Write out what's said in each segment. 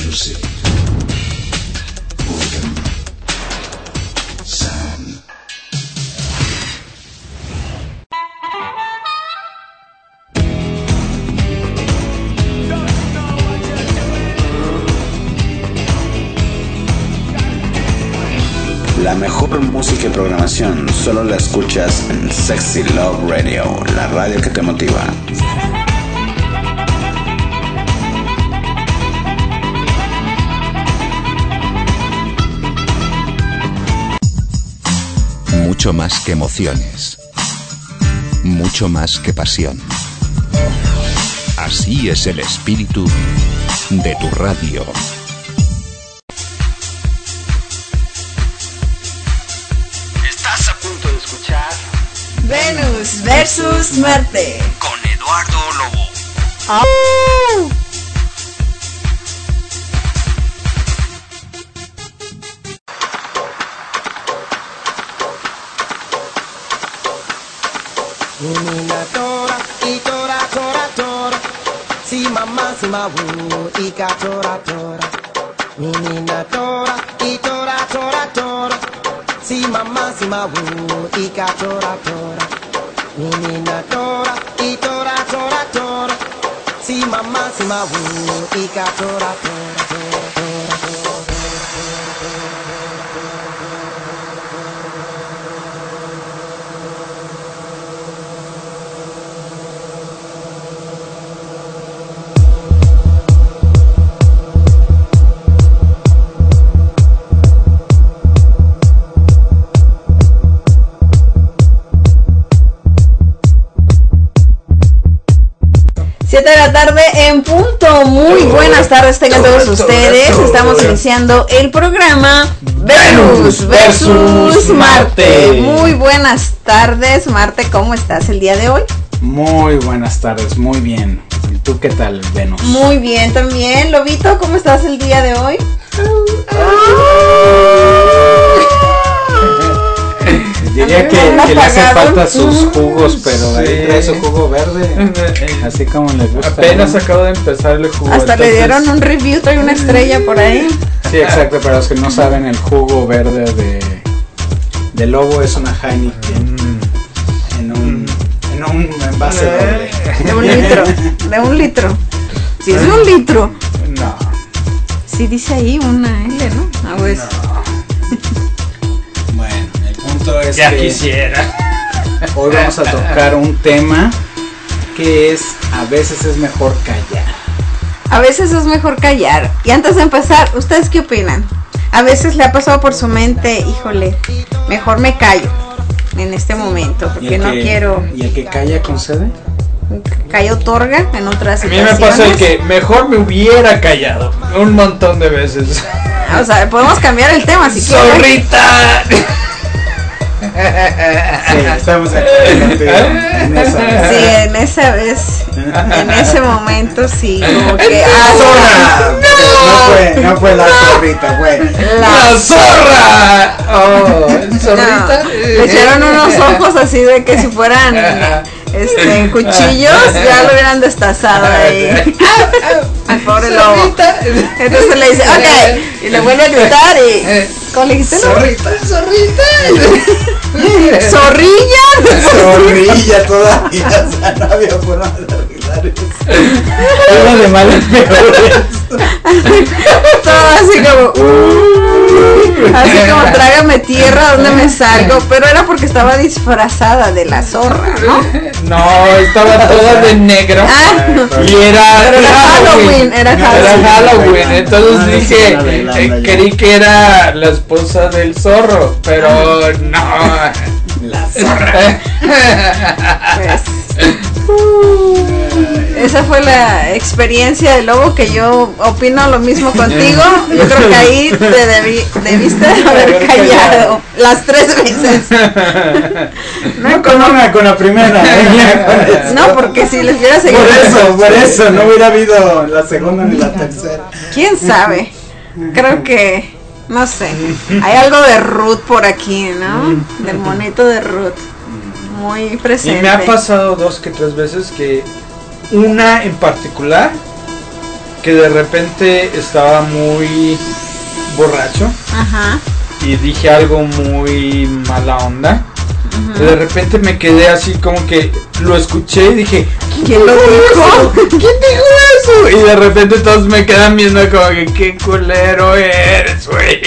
Music. Boredom. Sound. La mejor música y programación solo la escuchas en Sexy Love Radio, la radio que te motiva. Mucho más que emociones, mucho más que pasión. Así es el espíritu de tu radio. Estás a punto de escuchar Venus versus Marte con Eduardo Lobo. ¡Au! Menina tora, y tora, tora, tora. Si mamá, si mawu, y ka tora, tora. Menina tora, y tora, tora, tora. Si mamá, si mawu, y ka tora, tora. Menina tora, y tora, tora, tora. Si mamá, si mawu, y ka tora, tora, tora, tora, tora. De la tarde en punto. Muy buenas tardes tengan todos ustedes. Estamos iniciando el programa Venus versus Marte. Muy buenas tardes, Marte. ¿Cómo estás el día de hoy? Muy buenas tardes, muy bien. ¿Y tú qué tal, Venus? Muy bien también. Lobito, ¿cómo estás el día de hoy? Diría que le hace falta sus jugos, pero ahí trae su jugo verde, así como le gusta. Apenas acabo de empezar el jugo. Hasta le dieron un review, trae una estrella por ahí. Sí, exacto, para los que no saben, el jugo verde de Lobo es una Heineken en un envase doble. De un litro. Si es de un litro. No. Sí dice ahí una L, ¿no? Ah, pues. No. Bueno, el punto es ya que quisiera. Hoy vamos a tocar un tema que es: a veces es mejor callar. A veces es mejor callar. Y antes de empezar, ¿ustedes qué opinan? A veces le ha pasado por su mente, híjole, mejor me callo en este momento, porque no quiero. ¿Y el que calla concede? Callo otorga en otras A mí situaciones. me pasó el que mejor me hubiera callado un montón de veces. O sea, podemos cambiar el tema si quieres. ¡Zorrita! Sí, estamos aquí en esa. Sí, en ese momento sí, como que ¡Zorra! No fue la zorrita, güey. ¡La zorra! Oh, ¿zorrita? No, le echaron unos ojos así de que si fueran cuchillos ya lo hubieran destazado ahí. Al pobre lobo. Entonces le dice, ok, y le vuelve a gritar y ¿cómo le dijiste? Zorrita. Zorrilla Todavía, o sea, no había forma de arreglar eso. Era de mal en peor esto. todo así como trágame tierra, ¿dónde me salgo? Pero era porque estaba disfrazada de la zorra, ¿no? No, estaba toda de negro. Y era Halloween. Era Halloween. Entonces dije, creí que era la esposa del zorro, pero no. La zorra. Esa fue la experiencia de Lobo, que yo opino lo mismo contigo. Yo creo que ahí te debiste haber callado las 3 veces. No con una, con la primera. No, porque si les hubiera seguido. Por eso, no hubiera habido la segunda ni la tercera. ¿Quién sabe? Creo que, no sé, hay algo de Ruth por aquí, ¿no? Del monito de Ruth. Muy presente. Y me ha pasado 2 que 3 veces que una en particular que de repente estaba muy borracho. Ajá. Y dije algo muy mala onda. Y de repente me quedé así como que lo escuché y dije, ¿quién lo dijo? ¿Quién dijo eso? Y de repente todos me quedan viendo como que qué culero eres, güey.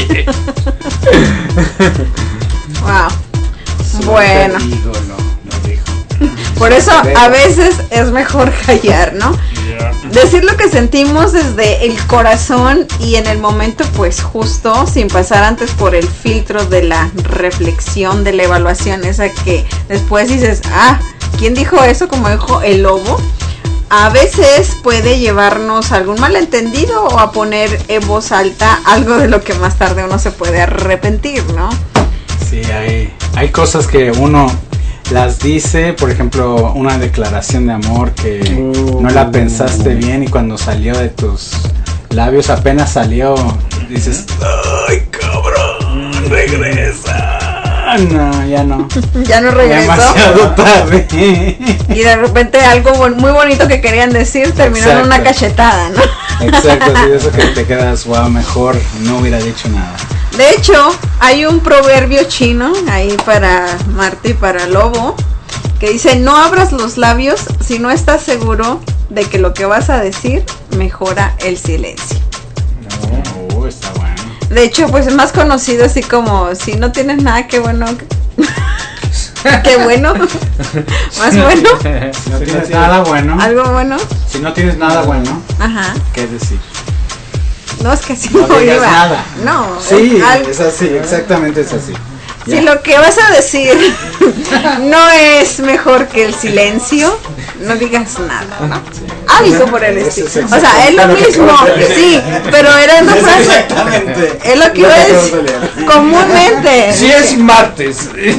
Wow. Bueno. Digo, no dijo. Por eso a veces es mejor callar, ¿no? Decir lo que sentimos desde el corazón y en el momento pues justo, sin pasar antes por el filtro de la reflexión, de la evaluación, esa que después dices, ¿quién dijo eso? Como dijo el lobo. A veces puede llevarnos a algún malentendido o a poner en voz alta algo de lo que más tarde uno se puede arrepentir, ¿no? Sí, hay cosas que uno las dice, por ejemplo, una declaración de amor que no la pensaste bien y cuando salió de tus labios, apenas salió, dices, ¡ay, cabrón! ¡Regresa! No, ya no. Ya no regresó. Demasiado tarde. Y de repente algo muy bonito que querían decir terminó en una cachetada, ¿no? Exacto, sí, eso que te quedas, wow, mejor no hubiera dicho nada. De hecho, hay un proverbio chino ahí para Marte y para Lobo que dice, no abras los labios si no estás seguro de que lo que vas a decir mejora el silencio. No, está bueno. De hecho, pues es más conocido así como, si no tienes nada, qué bueno. Qué bueno. Más bueno. Si no tienes nada bueno. Algo bueno. Si no tienes nada bueno. Ajá. ¿Qué decir? No, es que así no digas iba. Nada. No. Sí, es así, exactamente es así. Si lo que vas a decir no es mejor que el silencio, no digas nada, ¿no? Algo por el estilo. O sea, es lo mismo, sí, pero era una frase. Exactamente. Es lo que iba a decir comúnmente. Si es martes.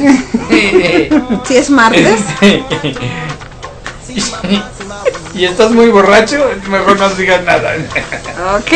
Si es martes. Y estás muy borracho, mejor no digas nada. Ok.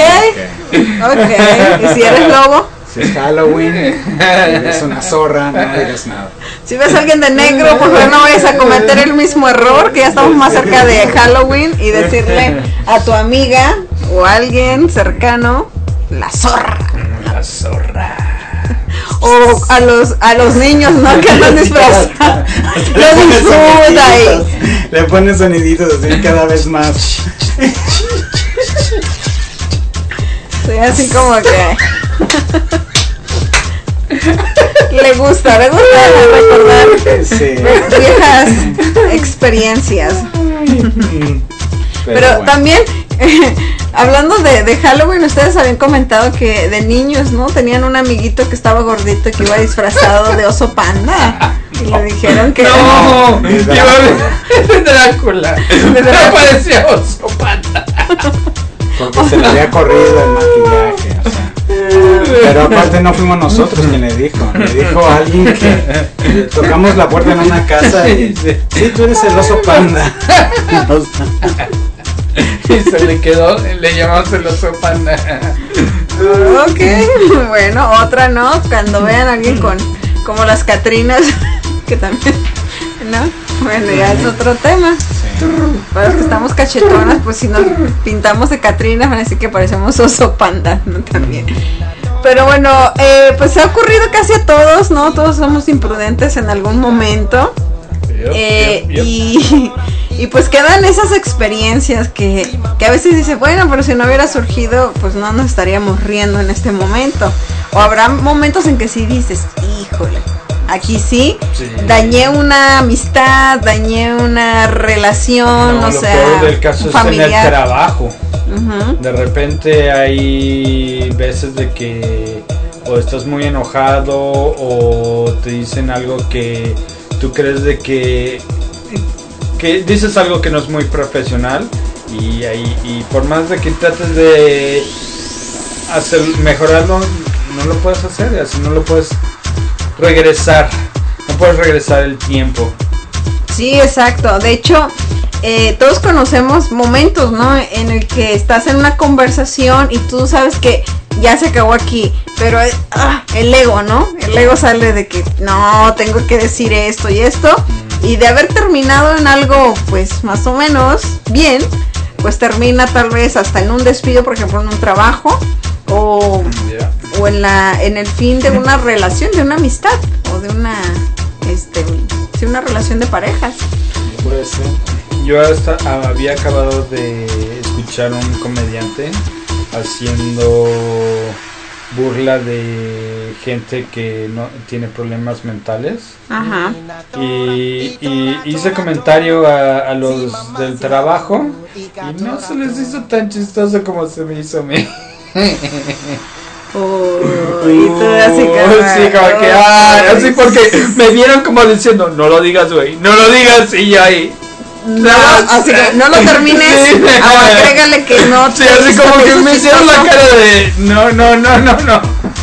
¿Y si eres lobo? Si es Halloween, eres una zorra, no digas nada. Si ves a alguien de negro, por favor no vayas a cometer el mismo error, que ya estamos más cerca de Halloween, y decirle a tu amiga o a alguien cercano, la zorra. La zorra. O a los niños, ¿no? Que andan disfrazados. Lo disfruta ahí. Le pones soniditos así cada vez más. Sí, así como que le gusta recordar viejas experiencias. Pero bueno. También hablando de Halloween, ustedes habían comentado que de niños, ¿no? Tenían un amiguito que estaba gordito que iba disfrazado de oso panda. Y le dijeron que no, iba de Drácula. No parecía oso panda. Porque se le había corrido el maquillaje, o sea. Pero aparte no fuimos nosotros quien le dijo. Le dijo a alguien que tocamos la puerta en una casa y sí, tú eres el oso panda. Y se le quedó, le llamamos el oso panda. Ok, bueno, otra no, cuando vean a alguien con como las Catrinas, que también, ¿no? Bueno, ya es otro tema. Sí. Para los que estamos cachetonas, pues si nos pintamos de Catrinas van a decir que parecemos oso panda, ¿no? También. Pero bueno, pues ha ocurrido casi a todos, ¿no? Todos somos imprudentes en algún momento. Y pues quedan esas experiencias que a veces dice, bueno, pero si no hubiera surgido, pues no nos estaríamos riendo en este momento. O habrá momentos en que sí dices, híjole, aquí sí, dañé una amistad, dañé una relación, o sea, lo peor del caso familiar. Es en el trabajo. De repente hay veces de que o estás muy enojado o te dicen algo que tú crees de que dices algo que no es muy profesional y por más de que trates de hacer mejorarlo, no lo puedes hacer, así no lo puedes regresar, no puedes regresar el tiempo. Sí, exacto. De hecho, todos conocemos momentos, ¿no? En el que estás en una conversación y tú sabes que ya se acabó aquí, pero el ego, ¿no? El ego sale de que no, tengo que decir esto y esto, y de haber terminado en algo, pues más o menos bien, pues termina tal vez hasta en un despido, por ejemplo, en un trabajo o en el fin de una relación, de una amistad o de una una relación de parejas. Puede ser. Yo hasta había acabado de escuchar un comediante haciendo burla de gente que no tiene problemas mentales. Ajá. Y hice comentario a los del trabajo y no se les hizo tan chistoso como se me hizo a mí. Y tú así sí, como que así porque me vieron como diciendo, no lo digas, güey, no lo digas, y yo ahí. No, así que no lo termines, sí. Agrégale que no. Sí, así como que me hicieron la cara de no.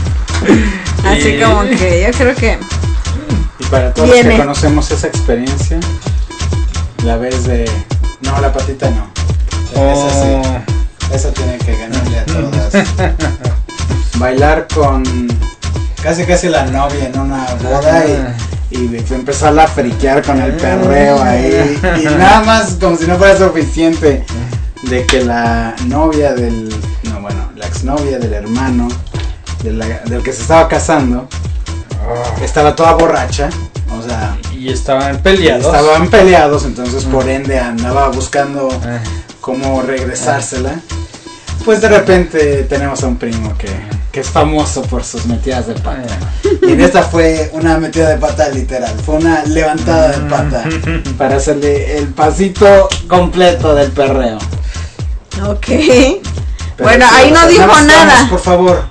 Así como que yo creo que. Y para todos los que conocemos esa experiencia, la vez de no, la patita no. Esa sí, esa tiene que ganarle a todas. Bailar con casi la novia en una boda y empezar a friquear con el perreo ahí, y nada más como si no fuera suficiente de que la novia la exnovia del hermano del que se estaba casando estaba toda borracha, o sea, y estaban peleados, entonces por ende andaba buscando cómo regresársela. Pues de repente tenemos a un primo que es famoso por sus metidas de pata. Y en esta fue una metida de pata literal. Fue una levantada de pata para hacerle el pasito completo del perreo. Ok. Pero bueno, ahí no dijo nada. Por favor.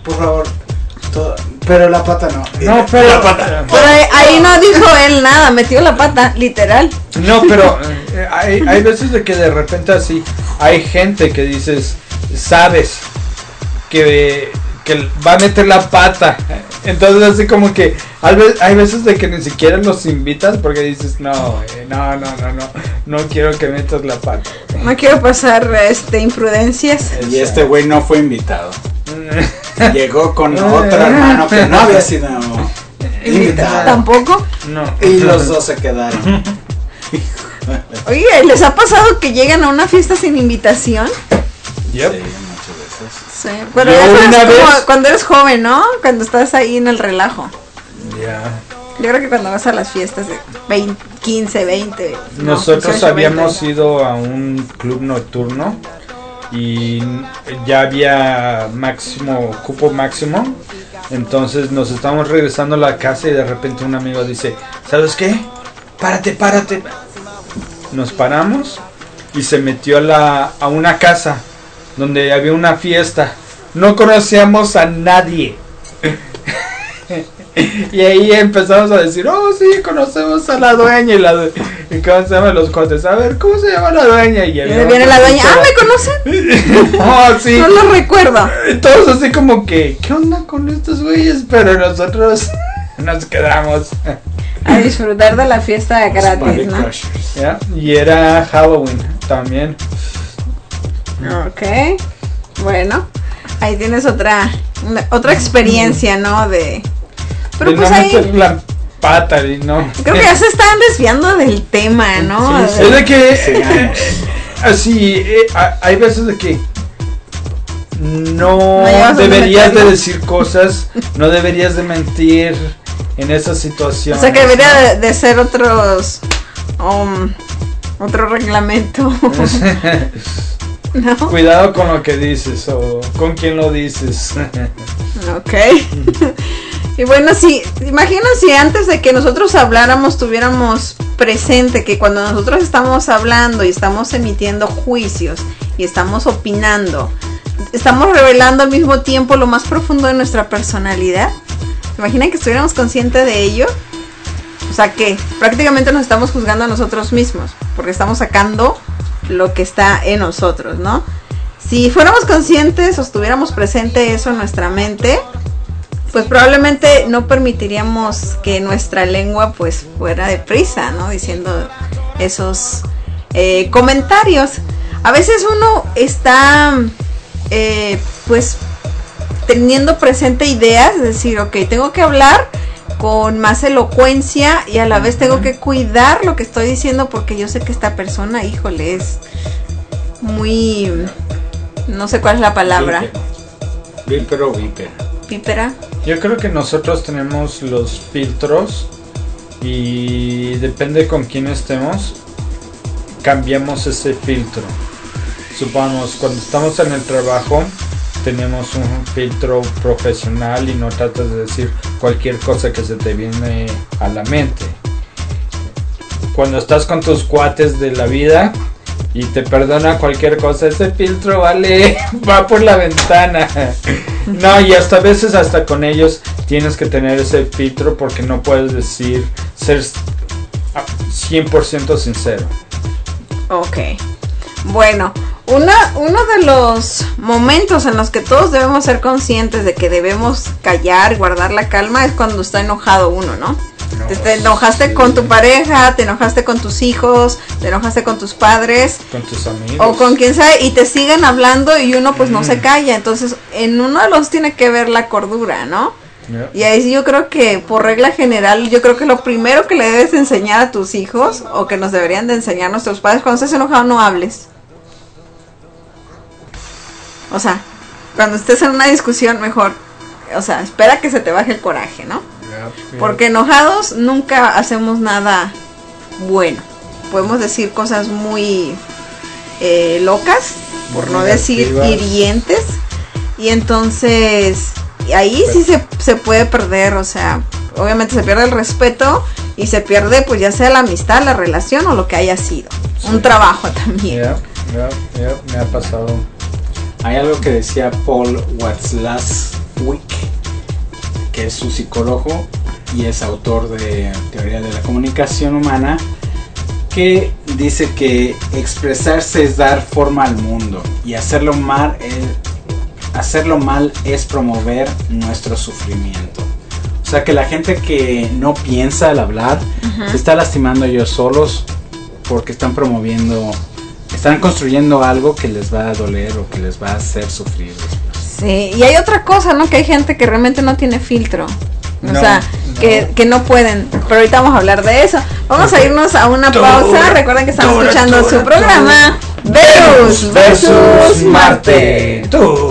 Pero la pata no. No, pero la pata. Pero ahí no dijo él nada, metió la pata, literal. No, pero hay veces de que de repente así hay gente que dices, sabes que va a meter la pata, entonces así como que hay veces de que ni siquiera los invitas porque dices no quiero que metas la pata, no quiero pasar imprudencias. Y este güey no fue invitado. Llegó con otro hermano que no había sido invitado tampoco. No. Y los dos se quedaron. Oye, ¿les ha pasado que llegan a una fiesta sin invitación? Yep. Sí, muchas veces. Sí, pero ya sabes como cuando eres joven, ¿no? Cuando estás ahí en el relajo. Ya. Yo creo que cuando vas a las fiestas de 15, 20. Nosotros 18, habíamos 20. ido a un club nocturno y ya había cupo máximo. Entonces nos estábamos regresando a la casa y de repente un amigo dice, ¿sabes qué? Párate. Nos paramos y se metió a una casa donde había una fiesta. No conocíamos a nadie. Y ahí empezamos a decir, oh sí, conocemos a la dueña y ¿cómo se llaman los cuates? A ver, ¿cómo se llama la dueña? Y viene la dueña, ¿me conocen? Oh, sí. No lo recuerdo. Todos así como que, ¿qué onda con estos güeyes? Pero nosotros nos quedamos a disfrutar de la fiesta gratis, ¿no? ¿Ya? Y era Halloween también. Ok, bueno, ahí tienes otra experiencia, ¿no? Pero de pues no ahí meter la pata y no. creo que ya se están desviando del tema, ¿no? Sí, es de que así hay veces de que no deberías de decir cosas, no deberías de mentir en esas situaciones. O sea que debería de ser otro reglamento. ¿No? Cuidado con lo que dices o con quién lo dices. Ok. Y bueno, imagino si antes de que nosotros habláramos tuviéramos presente que cuando nosotros estamos hablando y estamos emitiendo juicios y estamos opinando, estamos revelando al mismo tiempo lo más profundo de nuestra personalidad. ¿Imaginan que estuviéramos conscientes de ello? O sea que prácticamente nos estamos juzgando a nosotros mismos porque estamos sacando lo que está en nosotros, ¿no? Si fuéramos conscientes o tuviéramos presente eso en nuestra mente, pues probablemente no permitiríamos que nuestra lengua pues fuera deprisa, ¿no? Diciendo esos comentarios. A veces uno está pues teniendo presente ideas, es decir, ok, tengo que hablar con más elocuencia y a la vez tengo que cuidar lo que estoy diciendo porque yo sé que esta persona, híjole, es muy, no sé cuál es la palabra. Vípero o vípera. ¿Vípera? Yo creo que nosotros tenemos los filtros y depende con quién estemos, cambiamos ese filtro. Supongamos, cuando estamos en el trabajo, tenemos un filtro profesional y no tratas de decir cualquier cosa que se te viene a la mente. Cuando estás con tus cuates de la vida y te perdona cualquier cosa, ese filtro va por la ventana. No, y hasta a veces hasta con ellos tienes que tener ese filtro porque no puedes ser 100% sincero. Ok. Bueno, uno de los momentos en los que todos debemos ser conscientes de que debemos callar, guardar la calma, es cuando está enojado uno, ¿no? Te enojaste con tu pareja, te enojaste con tus hijos, te enojaste con tus padres, con tus amigos o con quien sea, y te siguen hablando y uno pues no se calla. Entonces en uno de los tiene que ver la cordura, ¿no? Yeah. Y ahí yo creo que por regla general, yo creo que lo primero que le debes enseñar a tus hijos, o que nos deberían de enseñar nuestros padres, cuando estés enojado no hables. O sea, cuando estés en una discusión, mejor, o sea, espera que se te baje el coraje, ¿no? Porque enojados nunca hacemos nada bueno. Podemos decir cosas muy locas, por no decir hirientes. Y entonces ahí sí se puede perder, o sea, obviamente se pierde el respeto y se pierde pues ya sea la amistad, la relación o lo que haya sido. Sí. Un trabajo también. Me ha pasado. Hay algo que decía Paul Watzlawick, que es su psicólogo y es autor de Teoría de la Comunicación Humana, que dice que expresarse es dar forma al mundo y hacerlo mal es promover nuestro sufrimiento. O sea que la gente que no piensa al hablar se está lastimando ellos solos porque están construyendo algo que les va a doler o que les va a hacer sufrir después. Sí, y hay otra cosa, ¿no? Que hay gente que realmente no tiene filtro. O sea, que no pueden. Pero ahorita vamos a hablar de eso. Vamos a irnos a una pausa. Recuerden que estamos escuchando su programa Venus versus Marte.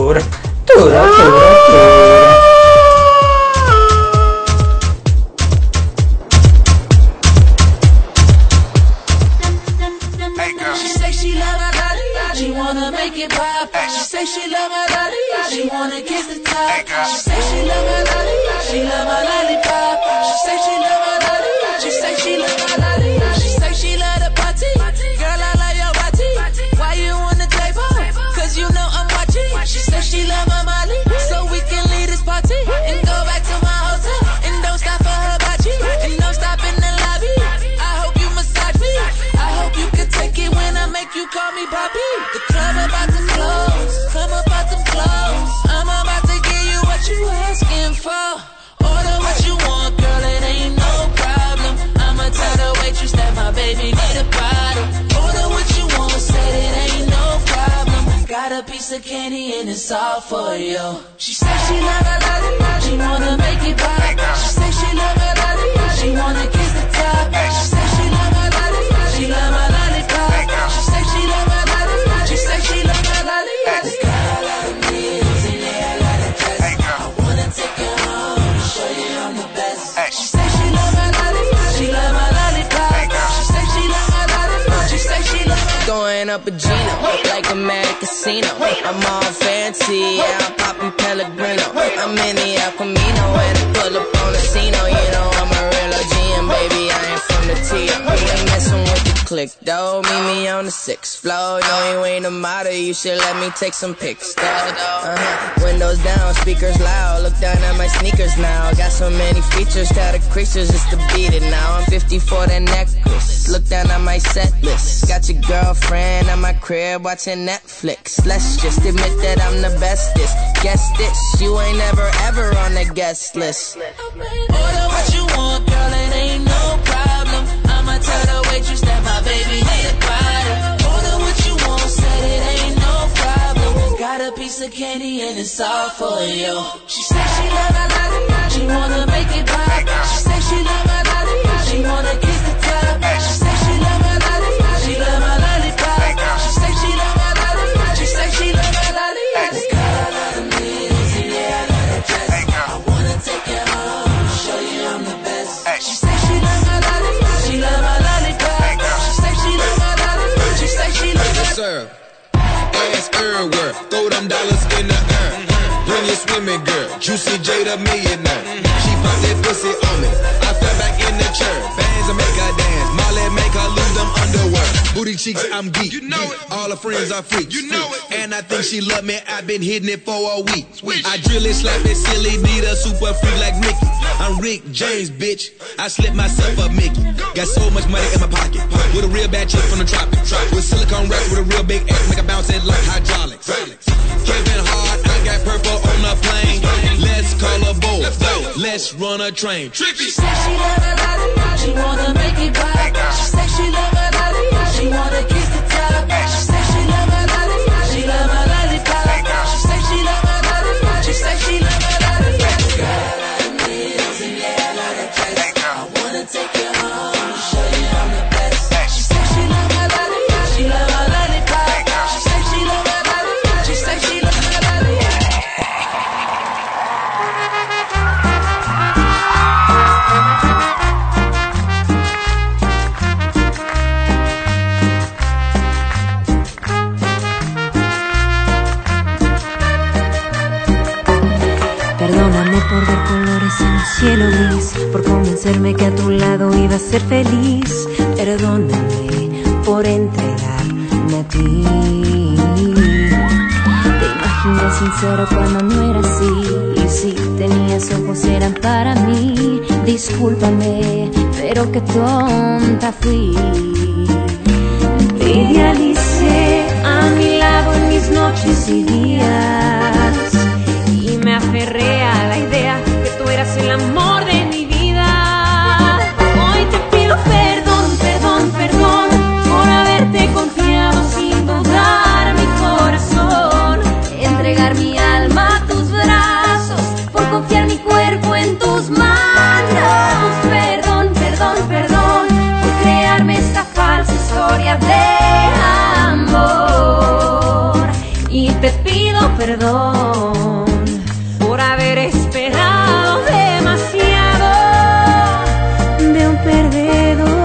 She love my lollipop. She wanna kiss the top. She say she love my lollipop. She love my lollipop. She say she love my lollipop. She say she love my lollipop. She say she love the party. Girl, I love your body. Why you on the table? Cause you know I'm watching. She say she love my Molly. So we can leave this party and go back to my hotel. And don't stop for her body. And don't stop in the lobby. I hope you massage me. I hope you can take it when I make you call me Poppy. The club about to close. Come up out them clothes. I'm about to give you what you asking for. Order what you want, girl, it ain't no problem. I'ma tell the waitress that my baby need a bottle. Order what you want, said it ain't no problem. Got a piece of candy and it's all for you. She said she love her lollipop, she wanna make it pop. She said she love her lollipop, she wanna kiss the top. She said she love her lollipop, she love her lollipop. She said she love her lollipop, she said she love her lollipop. She say she love my lollipop. She love my lollipop. She say she love my lollipop. She say she love my. Going up a Gino like a mad casino. I'm all fancy, yeah, I'm popping Pellegrino. I'm in the El Camino and I pull up on the scene. You know I'm a real OG and baby I ain't from the T. You ain't messing with the click though. Meet me on the 6th floor. No, you ain't a model. You should let me take some pics though. Windows down, speakers loud. Look down at my sneakers now. Got so many features, tell the creatures just to beat it now. I'm 50 for that necklace. Look down at my set list. Got your girlfriend at my crib watching Netflix. Let's just admit that I'm the bestest. Guess this, you ain't never ever on the guest list. Order what you want, girl, it ain't no problem. I'ma tell the waitress that my baby need a bottle. Order what you want, said it ain't no problem. Got a piece of candy and it's all for you. She said she love my lollipop, she wanna make it pop. She said she love my lollipop, she wanna kiss the top. She said she love my lollipop, she love my lollipop. She said she love my lollipop. girl. Throw them dollars in the air. Bring your swimming girl. Juicy J the millionaire. She pop that pussy on me. I fell back in the chair. Bands and make her dance. Molly make her lose them underwear. Booty cheeks, I'm geek. You know it. All her friends are freaks. You know it. And I think she love me. I've been hitting it for a week. I drill it, slap it, silly, need a super freak like Mickey. I'm Rick James, bitch. I slip myself up Mickey. Got so much money in my pocket. With a real bad chick from the tropics. With silicone racks with a real big ass. Make a bounce it like hydraulics. Kevin Hart, I got purple on the plane. Let's call a boat. Let's run a train. Trippy. She said she love a lot. She wanna make it right. She said she love a lot. She wanna kiss the top. She said she love a lot. She love a lollipop. She said she love a lot. She said she love a lot. Girl, I need some yeah, like a dress. I wanna take you home and show you I'm the best. She said she love a lot. She love a lollipop. She said she love a lot. She said she love a lot. Perdóname por ver colores en el cielo gris, por convencerme que a tu lado iba a ser feliz. Perdóname por entregarme a ti. Te imaginé sincero cuando no era así, y si tenías ojos eran para mí. Discúlpame, pero qué tonta fui. Te idealicé a mi lado en mis noches y días, y me aferré a la idea que tú eras el amor de mi vida. Hoy te pido perdón, perdón, perdón por haberte confiado sin dudar mi corazón, entregar mi alma a tus brazos, por confiar mi cuerpo en tus manos. Perdón, perdón, perdón por crearme esta falsa historia de amor. Y te pido perdón por haber esperado demasiado de un perdedor.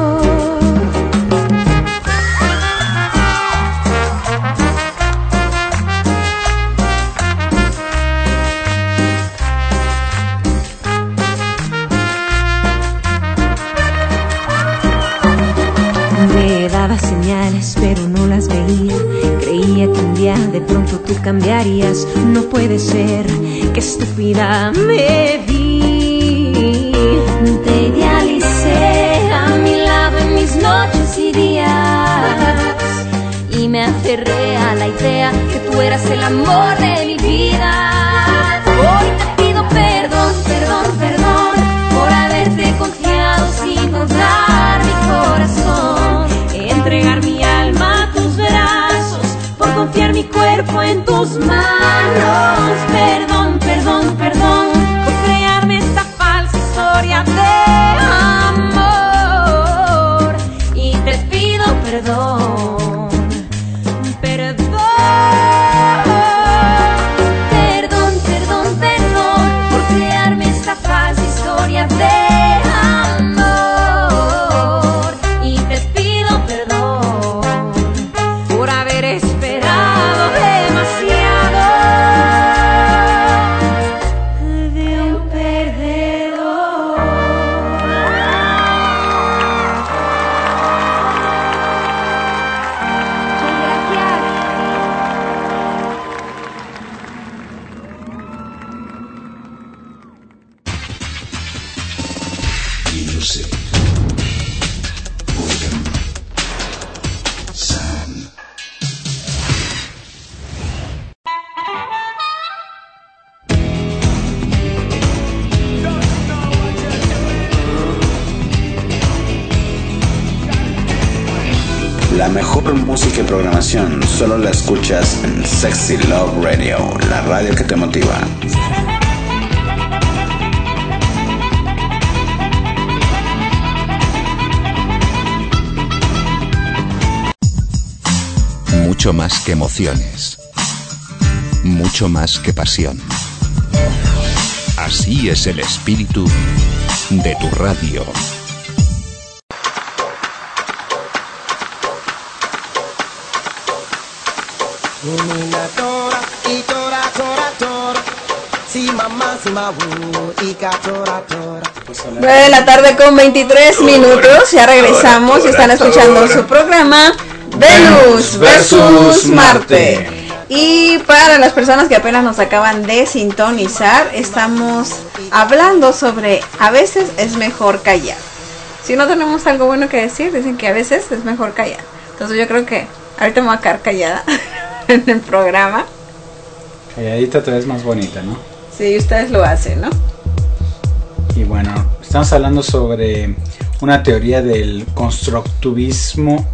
Me daba señales, pero no las veía. Creía que un día de pronto tú cambiarías. No puede ser, qué estúpida me vi. Te idealicé a mi lado en mis noches y días, y me aferré a la idea que tú eras el amor de mi vida. Hoy te pido perdón, perdón, perdón por haberte confiado sin dudar mi corazón, entregar mi alma a tus brazos, por confiar mi cuerpo en tus manos. Perdón, perdón, perdón por crearme esta falsa historia de amor. Y te pido perdón, perdón, perdón, perdón, perdón por crearme esta falsa historia de amor. Y te pido perdón por haber esperado demasiado de un perdedor. Muchas gracias. Music. Boredom. Sound. La mejor música y programación solo la escuchas en Sexy Love Radio, la radio que te motiva. Mucho más que emociones. Mucho más que pasión. Así es el espíritu de tu radio. Mi niña 9 de la tarde con 23 minutos. Ya regresamos y están escuchando su programa Venus versus Marte. Y para las personas que apenas nos acaban de sintonizar, estamos hablando sobre a veces es mejor callar. Si no tenemos algo bueno que decir, dicen que a veces es mejor callar. Entonces yo creo que ahorita me voy a quedar callada en el programa. Calladita te ves más bonita, ¿no? Sí, ustedes lo hacen, ¿no? Y bueno, estamos hablando sobre una teoría del constructivismo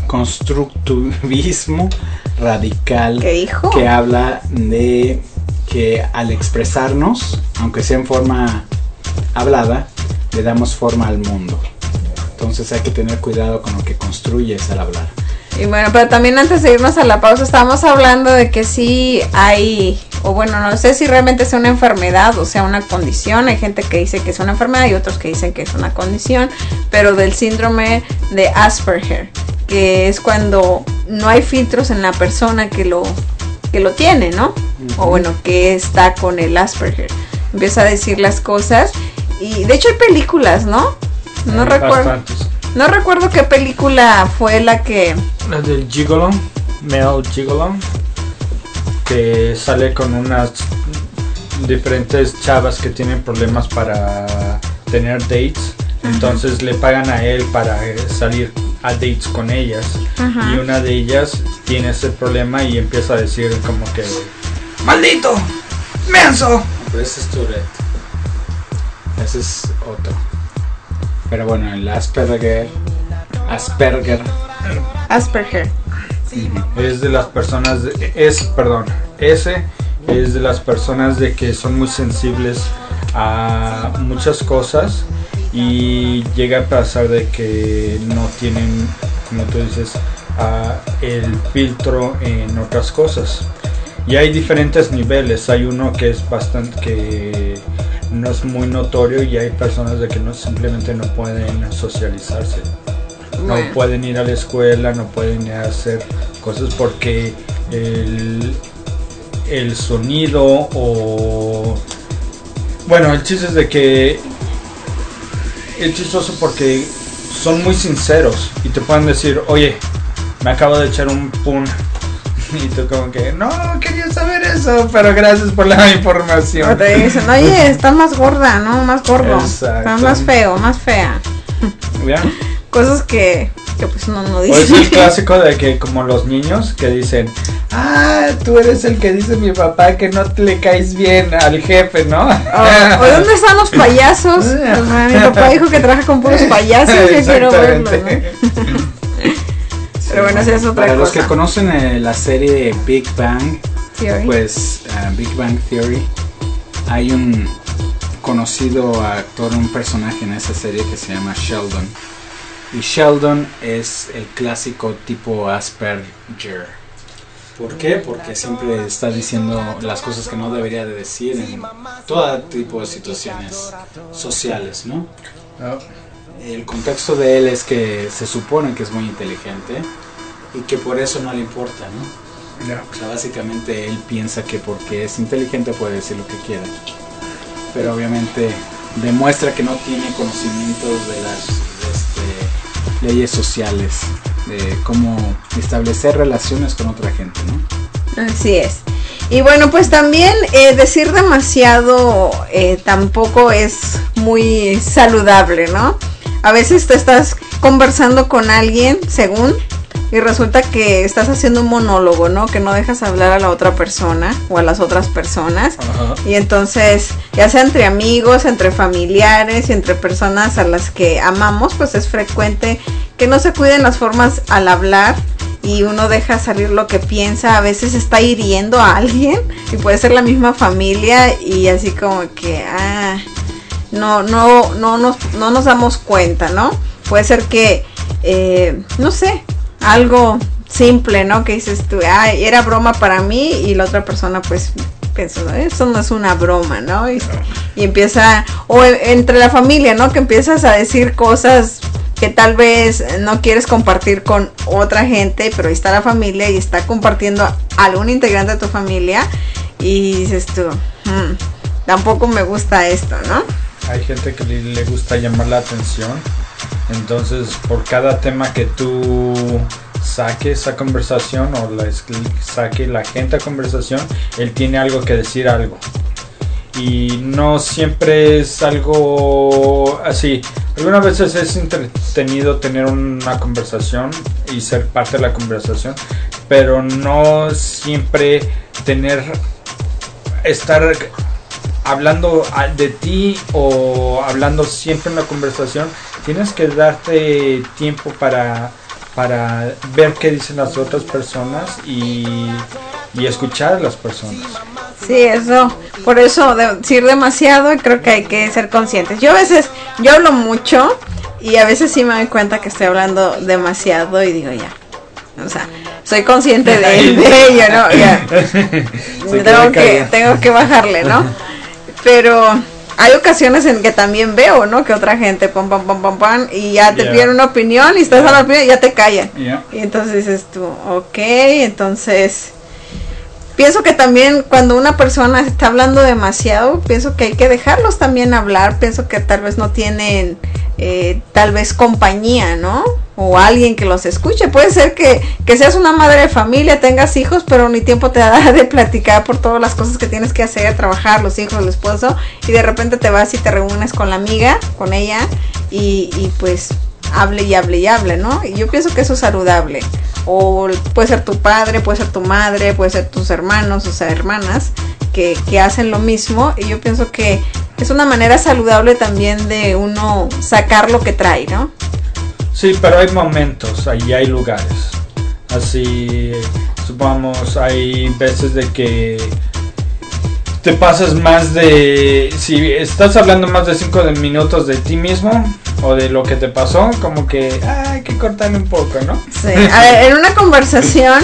radical. ¿Qué dijo? Que habla de que al expresarnos, aunque sea en forma hablada, le damos forma al mundo. Entonces hay que tener cuidado con lo que construyes al hablar. Y bueno, pero también antes de irnos a la pausa estábamos hablando de que sí hay, o bueno, no sé si realmente es una enfermedad o sea una condición. Hay gente que dice que es una enfermedad y otros que dicen que es una condición, pero del síndrome de Asperger, que es cuando no hay filtros en la persona que lo tiene, ¿no? O bueno, que está con el Asperger. Empieza a decir las cosas y de hecho hay películas, ¿no? No recuerdo. Bastantes. No recuerdo qué película fue la que... La del Gigolo, Male Gigolo, que sale con unas diferentes chavas que tienen problemas para tener dates. Entonces le pagan a él para salir a dates con ellas. Ajá. Y una de ellas tiene ese problema y empieza a decir como que ¡maldito! ¡Menso! Pero ese es Tourette. Ese es otro. Pero bueno, el Asperger es de las personas ese es de las personas de que son muy sensibles a muchas cosas y llega a pasar de que no tienen, como tú dices, el filtro en otras cosas. Y hay diferentes niveles. Hay uno que es bastante, que no es muy notorio, y hay personas de que no, simplemente no pueden socializarse. No pueden ir a la escuela, no pueden ir a hacer cosas porque el sonido o... Bueno, el chiste es de que es chistoso porque son muy sinceros y te pueden decir, oye, me acabo de echar un pun. Y tú como que, no quería saber eso, pero gracias por la información. O te dicen, oye, estás más gorda, ¿no? Más gordo. Exacto. Estás más feo, más fea. ¿Ya? Cosas que pues no O dicen. es el clásico de que como los niños que dicen, tú eres el que dice mi papá que no le caes bien al jefe, ¿no? O ¿dónde están los payasos? O sea, mi papá dijo que trabaja con puros payasos, yo quiero verlos, ¿no? Pero bueno, esa es otra Para cosa. los que conocen la serie Big Bang Theory. Pues Big Bang Theory, hay un conocido actor, un personaje en esa serie que se llama Sheldon. Y Sheldon es el clásico tipo Asperger. ¿Por qué? Porque siempre está diciendo las cosas que no debería de decir en todo tipo de situaciones sociales, ¿no? El contexto de él es que se supone que es muy inteligente y que por eso no le importa, ¿no? O sea, básicamente él piensa que porque es inteligente puede decir lo que quiera, pero obviamente demuestra que no tiene conocimientos de las leyes sociales, de cómo establecer relaciones con otra gente, ¿no? Así es. Y bueno, pues también decir demasiado tampoco es muy saludable, ¿no? A veces te estás conversando con alguien, según, y resulta que estás haciendo un monólogo, ¿no? Que no dejas hablar a la otra persona o a las otras personas. Ajá. Y entonces, ya sea entre amigos, entre familiares y entre personas a las que amamos, pues es frecuente que no se cuiden las formas al hablar y uno deja salir lo que piensa. A veces está hiriendo a alguien y puede ser la misma familia y así como que no nos damos cuenta, ¿no? Puede ser que no sé, algo simple, ¿no? Que dices tú, era broma para mí, y la otra persona pues pensó, eso no es una broma, ¿no? Y empieza, o entre la familia, ¿no? Que empiezas a decir cosas que tal vez no quieres compartir con otra gente, pero ahí está la familia y está compartiendo a algún integrante de tu familia y dices tú, tampoco me gusta esto, ¿no? Hay gente que le gusta llamar la atención, entonces por cada tema que tú saques a conversación o saque la gente a conversación, él tiene algo que decir algo. Y no siempre es algo así. Algunas veces es entretenido tener una conversación y ser parte de la conversación, pero no siempre estar hablando de ti o hablando siempre en la conversación. Tienes que darte tiempo para ver qué dicen las otras personas y escuchar a las personas. Sí, eso, por eso decir demasiado, y creo que hay que ser conscientes. Yo hablo mucho y a veces sí me doy cuenta que estoy hablando demasiado y digo ya, o sea, soy consciente de ello, ¿no? Ya. Tengo que bajarle, ¿no? Pero hay ocasiones en que también veo, ¿no? Que otra gente pam y ya te piden una opinión y estás dando la opinión y ya te callan. Y entonces dices tú, ok, entonces pienso que también cuando una persona está hablando demasiado, pienso que hay que dejarlos también hablar. Pienso que tal vez no tienen tal vez compañía, ¿no? O alguien que los escuche. Puede ser que seas una madre de familia, tengas hijos, pero ni tiempo te da de platicar por todas las cosas que tienes que hacer, trabajar, los hijos, el esposo, y de repente te vas y te reúnes con la amiga, con ella, y pues hable, ¿no? Y yo pienso que eso es saludable. O puede ser tu padre, puede ser tu madre, puede ser tus hermanos, o sea, hermanas que hacen lo mismo, y yo pienso que es una manera saludable también de uno sacar lo que trae, ¿no? Sí, pero hay momentos, ahí hay lugares. Así, supongamos, hay veces de que te pasas más de... Si estás hablando más de 5 minutos de ti mismo o de lo que te pasó, como que hay que cortarle un poco, ¿no? Sí, a ver, en una conversación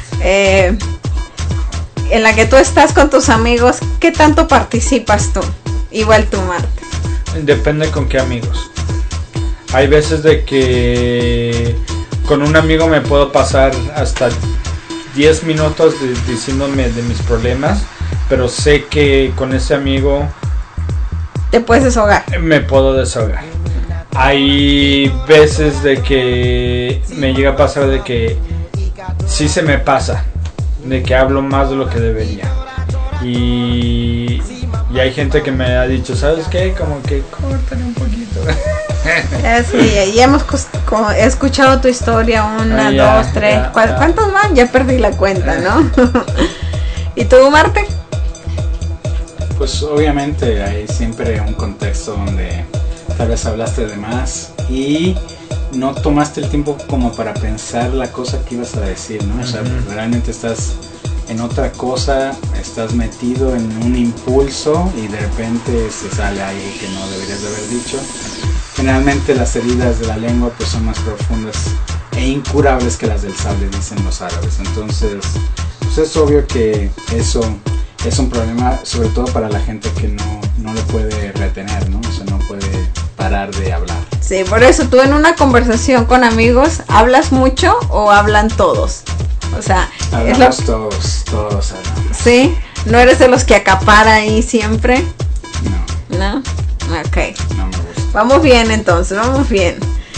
en la que tú estás con tus amigos, ¿qué tanto participas tú? Igual tú, Marte. Depende con qué amigos. Hay veces de que con un amigo me puedo pasar hasta 10 minutos diciéndome de mis problemas, pero sé que con ese amigo te puedes desahogar. Me puedo desahogar. Hay veces de que me llega a pasar de que sí se me pasa, de que hablo más de lo que debería. Y hay gente que me ha dicho, ¿sabes qué? Como que córtale un poquito. Sí, ya hemos escuchado tu historia, 1, 2, 3, ¿cuántos van? Ya perdí la cuenta, ¿no? ¿Y tú, Marte? Pues obviamente hay siempre un contexto donde tal vez hablaste de más y no tomaste el tiempo como para pensar la cosa que ibas a decir, ¿no? O sea, realmente estás en otra cosa, estás metido en un impulso y de repente se sale algo que no deberías de haber dicho. Generalmente las heridas de la lengua pues son más profundas e incurables que las del sable, dicen los árabes. Entonces, pues es obvio que eso es un problema, sobre todo para la gente que no lo puede retener, ¿no? O sea, no puede parar de hablar. Sí, por eso tú en una conversación con amigos, ¿hablas mucho o hablan todos? O sea, hablamos todos hablamos. ¿Sí? ¿No eres de los que acapara ahí siempre? No. ¿No? Ok. No me gusta. Vamos bien entonces, vamos bien.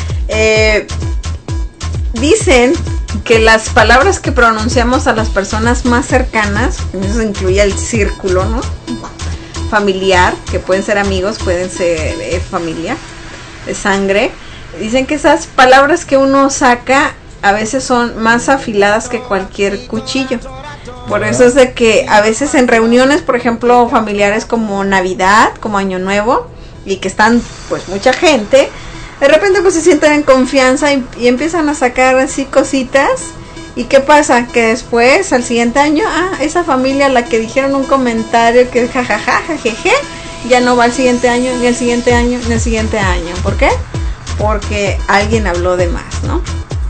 Dicen que las palabras que pronunciamos a las personas más cercanas, eso incluye el círculo, ¿no? Familiar, que pueden ser amigos, pueden ser familia, de sangre. Dicen que esas palabras que uno saca a veces son más afiladas que cualquier cuchillo. Por eso es de que a veces en reuniones, por ejemplo, familiares como Navidad, como Año Nuevo, y que están pues mucha gente, de repente pues se sienten en confianza y empiezan a sacar así cositas. ¿Y qué pasa? Que después, al siguiente año, esa familia a la que dijeron un comentario que jajaja, jeje, ya no va al siguiente año, ni al siguiente año, ni al siguiente año. ¿Por qué? Porque alguien habló de más, ¿no?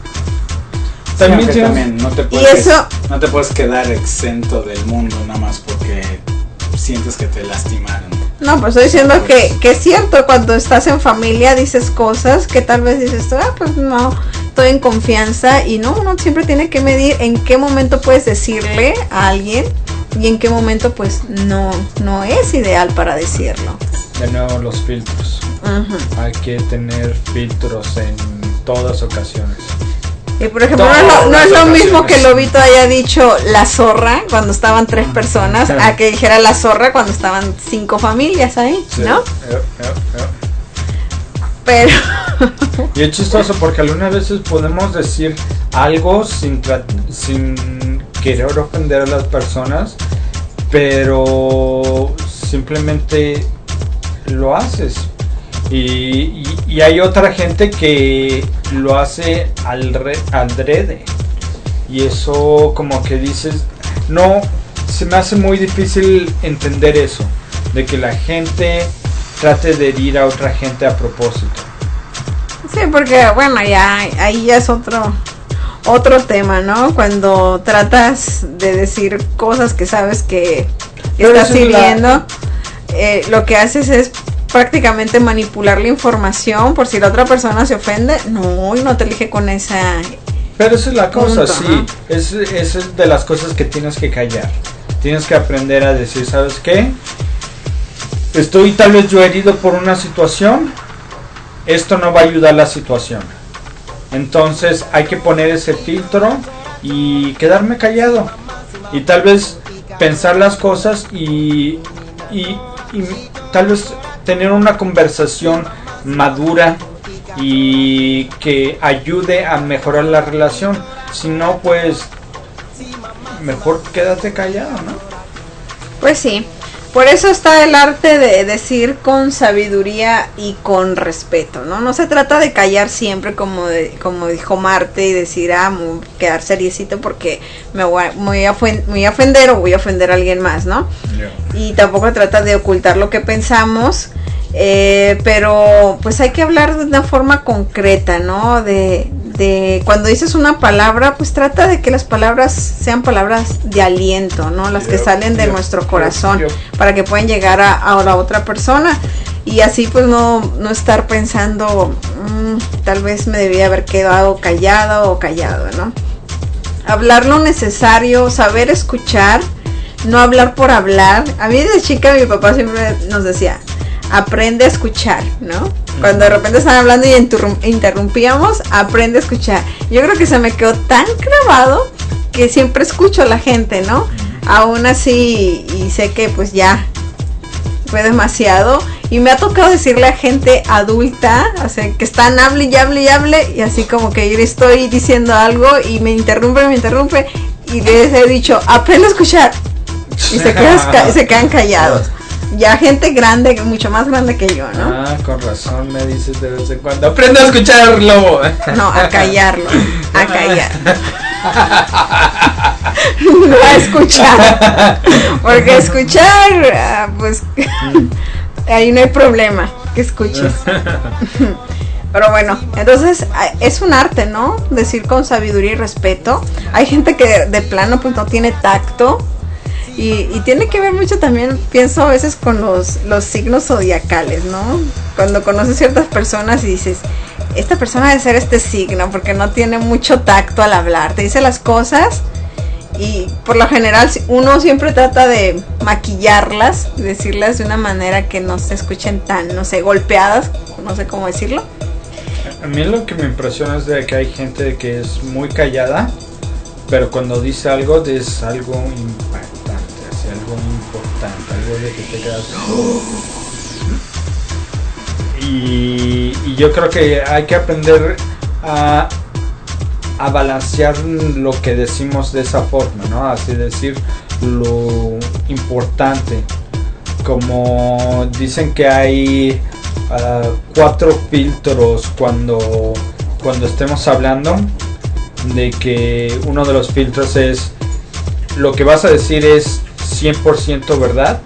También no te puedes quedar exento del mundo nada más porque sientes que te lastimaron. No, pues estoy diciendo que es cierto, cuando estás en familia dices cosas que tal vez dices, pues no, estoy en confianza, y no, uno siempre tiene que medir en qué momento puedes decirle a alguien y en qué momento pues no es ideal para decirlo. De nuevo los filtros. Uh-huh. Hay que tener filtros en todas ocasiones. Y por ejemplo, no es lo mismo que Lobito haya dicho la zorra cuando estaban 3 personas a que dijera la zorra cuando estaban 5 familias ahí, sí, ¿no? Pero y es chistoso porque algunas veces podemos decir algo sin querer ofender a las personas, pero simplemente lo haces. Y hay otra gente que lo hace adrede, y eso como que dices, no, se me hace muy difícil entender eso, de que la gente trate de herir a otra gente a propósito. Sí, porque bueno, ahí ya es otro tema, ¿no? Cuando tratas de decir cosas que sabes que estás hiriendo, lo que haces es prácticamente manipular la información por si la otra persona se ofende. No, y no te elige con esa. Pero esa es la cosa, sí, ¿no? Es de las cosas que tienes que callar. Tienes que aprender a decir, ¿sabes qué? Estoy tal vez yo herido por una situación, esto no va a ayudar a la situación. Entonces hay que poner ese filtro y quedarme callado. Y tal vez pensar las cosas y tal vez tener una conversación madura y que ayude a mejorar la relación. Si no, pues mejor quédate callado, ¿no? Pues sí. Por eso está el arte de decir con sabiduría y con respeto, ¿no? No se trata de callar siempre como dijo Marte y decir, quedar seriecito porque me voy a ofender o voy a ofender a alguien más, ¿no? Yeah. Y tampoco trata de ocultar lo que pensamos, pero pues hay que hablar de una forma concreta, ¿no? De cuando dices una palabra, pues trata de que las palabras sean palabras de aliento, ¿no? Las que salen de nuestro corazón, para que puedan llegar a la otra persona, y así pues no estar pensando, tal vez me debía haber quedado callado o callado, ¿no? Hablar lo necesario, saber escuchar, no hablar por hablar. A mí desde chica mi papá siempre nos decía, aprende a escuchar, ¿no? Cuando de repente estaban hablando y interrumpíamos, aprende a escuchar. Yo creo que se me quedó tan grabado que siempre escucho a la gente, ¿no? Aún así, y sé que pues ya fue demasiado, y me ha tocado decirle a gente adulta, o sea, que están hable y hable, y así como que yo estoy diciendo algo y me interrumpe, y les he dicho, aprende a escuchar, y se quedan callados. Ya gente grande, mucho más grande que yo, ¿no? Ah, con razón me dices de vez en cuando, aprende a escucharlo. No, a callarlo, a callar. No a escuchar. Porque escuchar, pues, ahí no hay problema, que escuches. Pero bueno, entonces es un arte, ¿no? Decir con sabiduría y respeto. Hay gente que de plano pues no tiene tacto. Y tiene que ver mucho también, pienso a veces, con los signos zodiacales, ¿no? Cuando conoces ciertas personas y dices, esta persona debe ser este signo, porque no tiene mucho tacto al hablar, te dice las cosas y por lo general uno siempre trata de maquillarlas y decirlas de una manera que no se escuchen tan, no sé, golpeadas, no sé cómo decirlo. A mí lo que me impresiona es de que hay gente que es muy callada, pero cuando dice algo es algo impactante, algo importante, algo de que te quedas y yo creo que hay que aprender a balancear lo que decimos de esa forma, ¿no? Así decir lo importante, como dicen que hay 4 filtros cuando estemos hablando, de que uno de los filtros es lo que vas a decir es 100% verdad,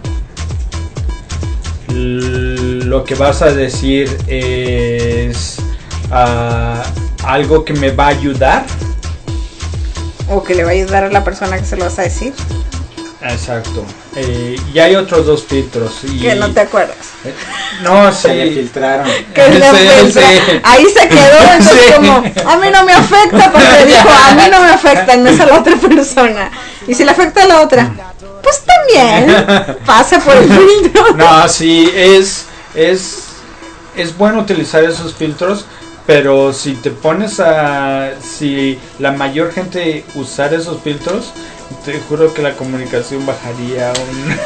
lo que vas a decir es algo que me va a ayudar o que le va a ayudar a la persona que se lo vas a decir. Exacto. Y hay otros 2 filtros que no te acuerdas. No, sí. Se le filtraron. Ahí se quedó, entonces sí. Como a mí no me afecta, porque dijo a mí no me afecta, no es a la otra persona. Y si le afecta a la otra, pues también pasa por el filtro. No, sí, es bueno utilizar esos filtros, pero si te pones si la mayor gente usar esos filtros, te juro que la comunicación bajaría un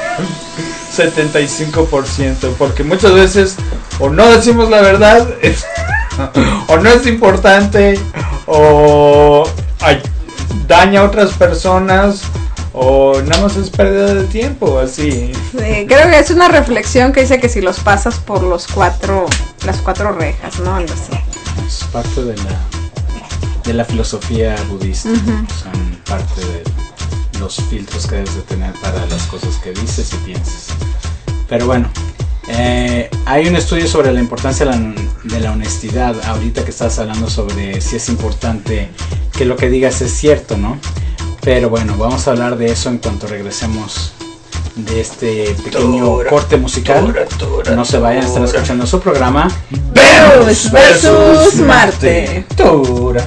75%, porque muchas veces o no decimos la verdad, o no es importante, o daña a otras personas, o nada más es pérdida de tiempo, así. Sí, creo que es una reflexión que dice que si los pasas por las cuatro rejas, ¿no? Algo así. Es parte de la filosofía budista. Son parte de los filtros que debes de tener para las cosas que dices y piensas. Pero bueno, hay un estudio sobre la importancia de la honestidad. Ahorita que estás hablando sobre si es importante que lo que digas es cierto, ¿no? Pero bueno, vamos a hablar de eso en cuanto regresemos de este pequeño corte musical. No se vayan, están escuchando su programa Venus versus Marte. Tura.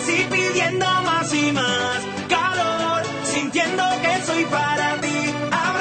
Sintiendo que soy para ti.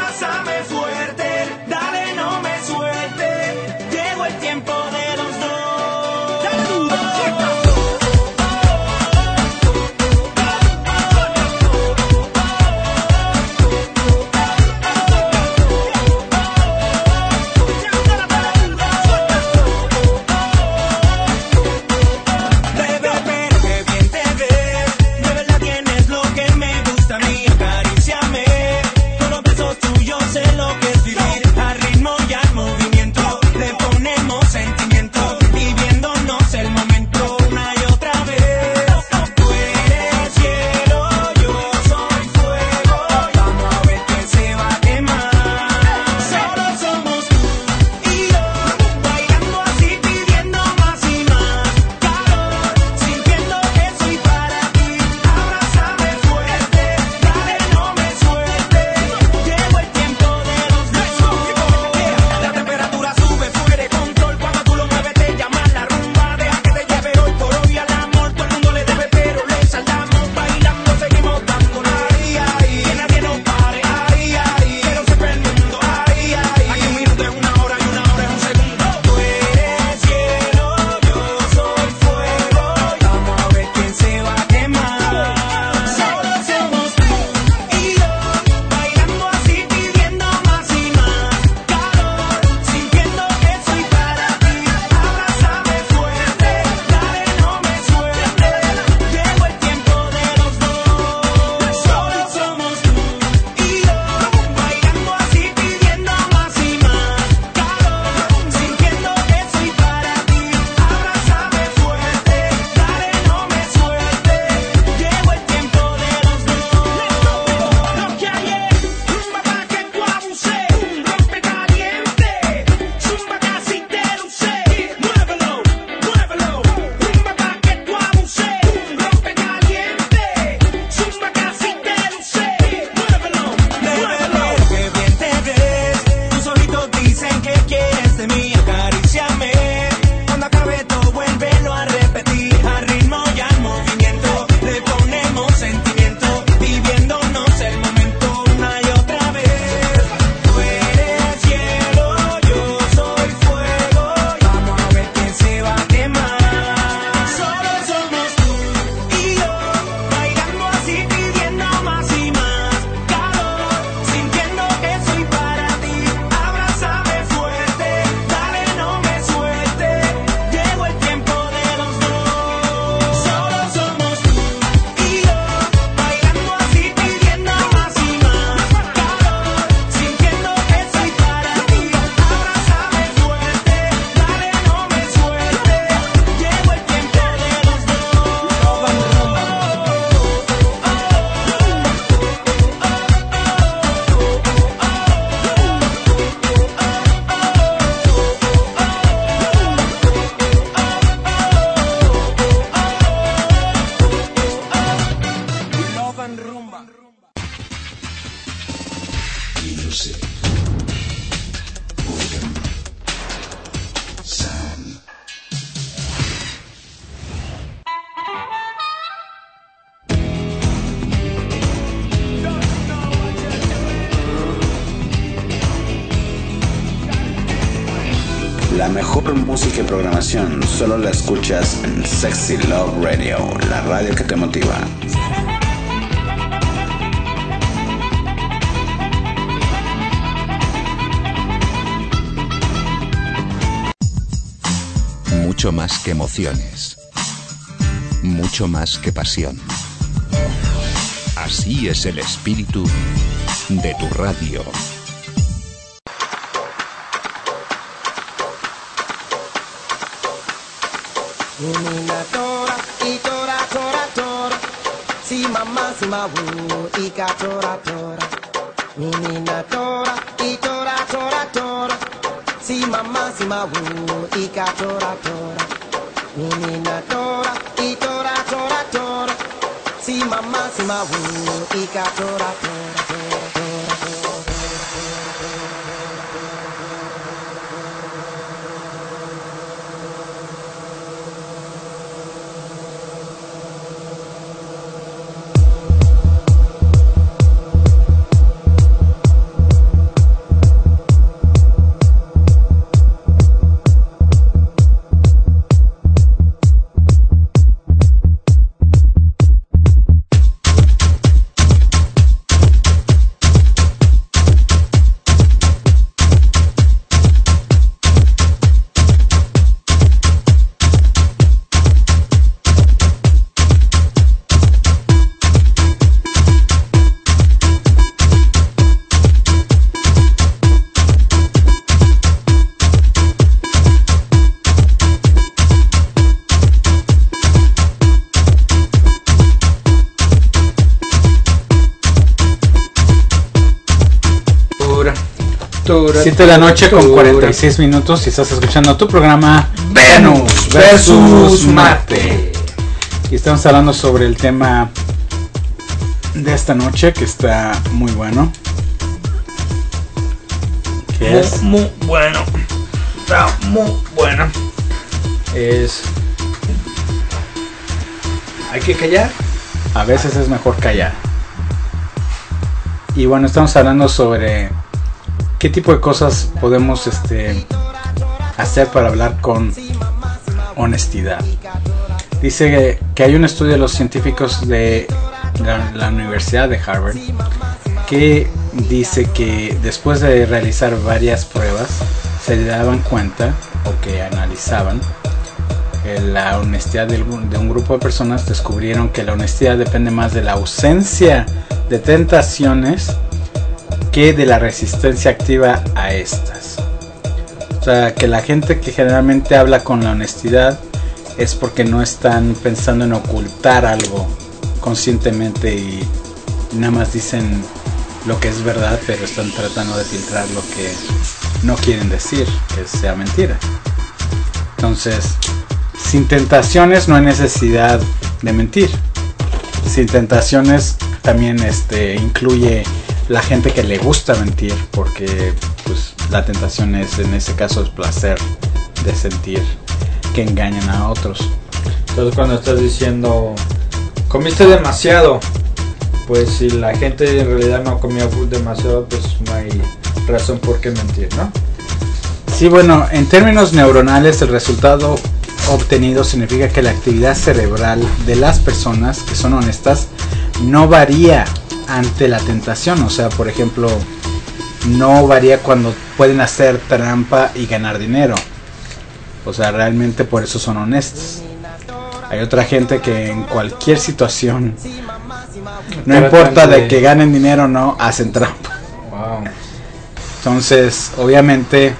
La mejor música y programación solo la escuchas en Sexy Love Radio, la radio que te motiva. Mucho más que emociones. Mucho más que pasión. Así es el espíritu de tu radio. Menina tora, y tora, tora, tora. Si mamá, si ma wu, y ka tora, tora. Menina tora, y tora, tora, tora. Si mamá, si ma wu, y ka tora, tora. Menina tora, y tora, tora, tora. Si mamá, si ma wu, y ka tora, tora, tora, tora, tora. Siete de la noche con 46 minutos y estás escuchando tu programa Venus versus Marte. Y estamos hablando sobre el tema de esta noche que está muy bueno. ¿Qué es? Muy bueno. Está muy bueno. ¿Hay que callar? A veces es mejor callar. Y bueno, estamos hablando sobre qué tipo de cosas podemos hacer para hablar con honestidad. Dice que hay un estudio de los científicos de la Universidad de Harvard que dice que después de realizar varias pruebas se daban cuenta o que analizaban la honestidad de un grupo de personas. Descubrieron que la honestidad depende más de la ausencia de tentaciones que de la resistencia activa a estas. O sea, que la gente que generalmente habla con la honestidad es porque no están pensando en ocultar algo conscientemente y nada más dicen lo que es verdad, pero están tratando de filtrar lo que no quieren decir, que sea mentira. Entonces, sin tentaciones no hay necesidad de mentir. Sin tentaciones también incluye la gente que le gusta mentir, porque pues la tentación es, en ese caso, el placer de sentir que engañan a otros. Entonces cuando estás diciendo comiste demasiado, pues si la gente en realidad no comía demasiado, pues no hay razón por qué mentir, ¿no? Sí, bueno, en términos neuronales el resultado obtenido significa que la actividad cerebral de las personas que son honestas no varía ante la tentación. O sea, por ejemplo, no varía cuando pueden hacer trampa y ganar dinero. O sea, realmente por eso son honestos. Hay otra gente que en cualquier situación, no importa de que ganen dinero o no, hacen trampa. Wow. Entonces, obviamente,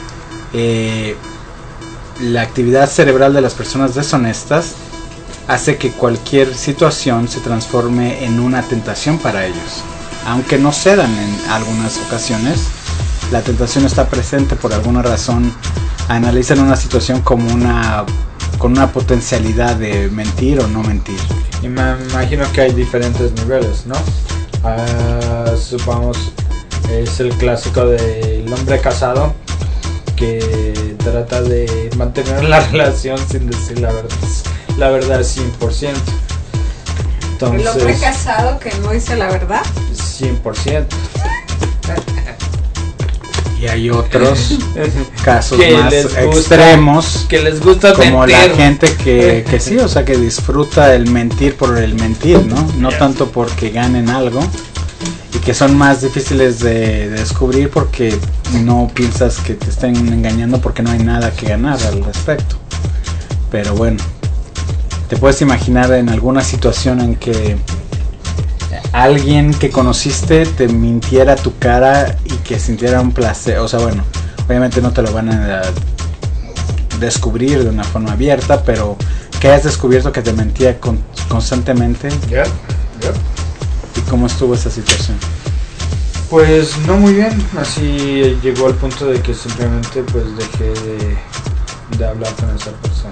la actividad cerebral de las personas deshonestas hace que cualquier situación se transforme en una tentación para ellos. Aunque no cedan en algunas ocasiones, la tentación está presente por alguna razón. Analizan una situación como con una potencialidad de mentir o no mentir. Y me imagino que hay diferentes niveles, ¿no? Supongamos, es el clásico del hombre casado que trata de mantener la relación sin decir la verdad 100%. Entonces, el hombre casado que no dice la verdad 100%. Y hay otros casos Que más les gusta- extremos, que les gusta como mentir. la gente que sí, o sea, que disfruta el mentir por el mentir, ¿no? No tanto porque ganen algo, y que son más difíciles de descubrir porque no piensas que te estén engañando porque no hay nada que ganar al respecto. Pero bueno, te puedes imaginar en alguna situación en que alguien que conociste te mintiera a tu cara y que sintiera un placer, o sea, bueno, obviamente no te lo van a descubrir de una forma abierta, pero que hayas descubierto que te mentía constantemente. ¿Y cómo estuvo esa situación? Pues no muy bien, así llegó al punto de que simplemente pues dejé de hablar con esa persona.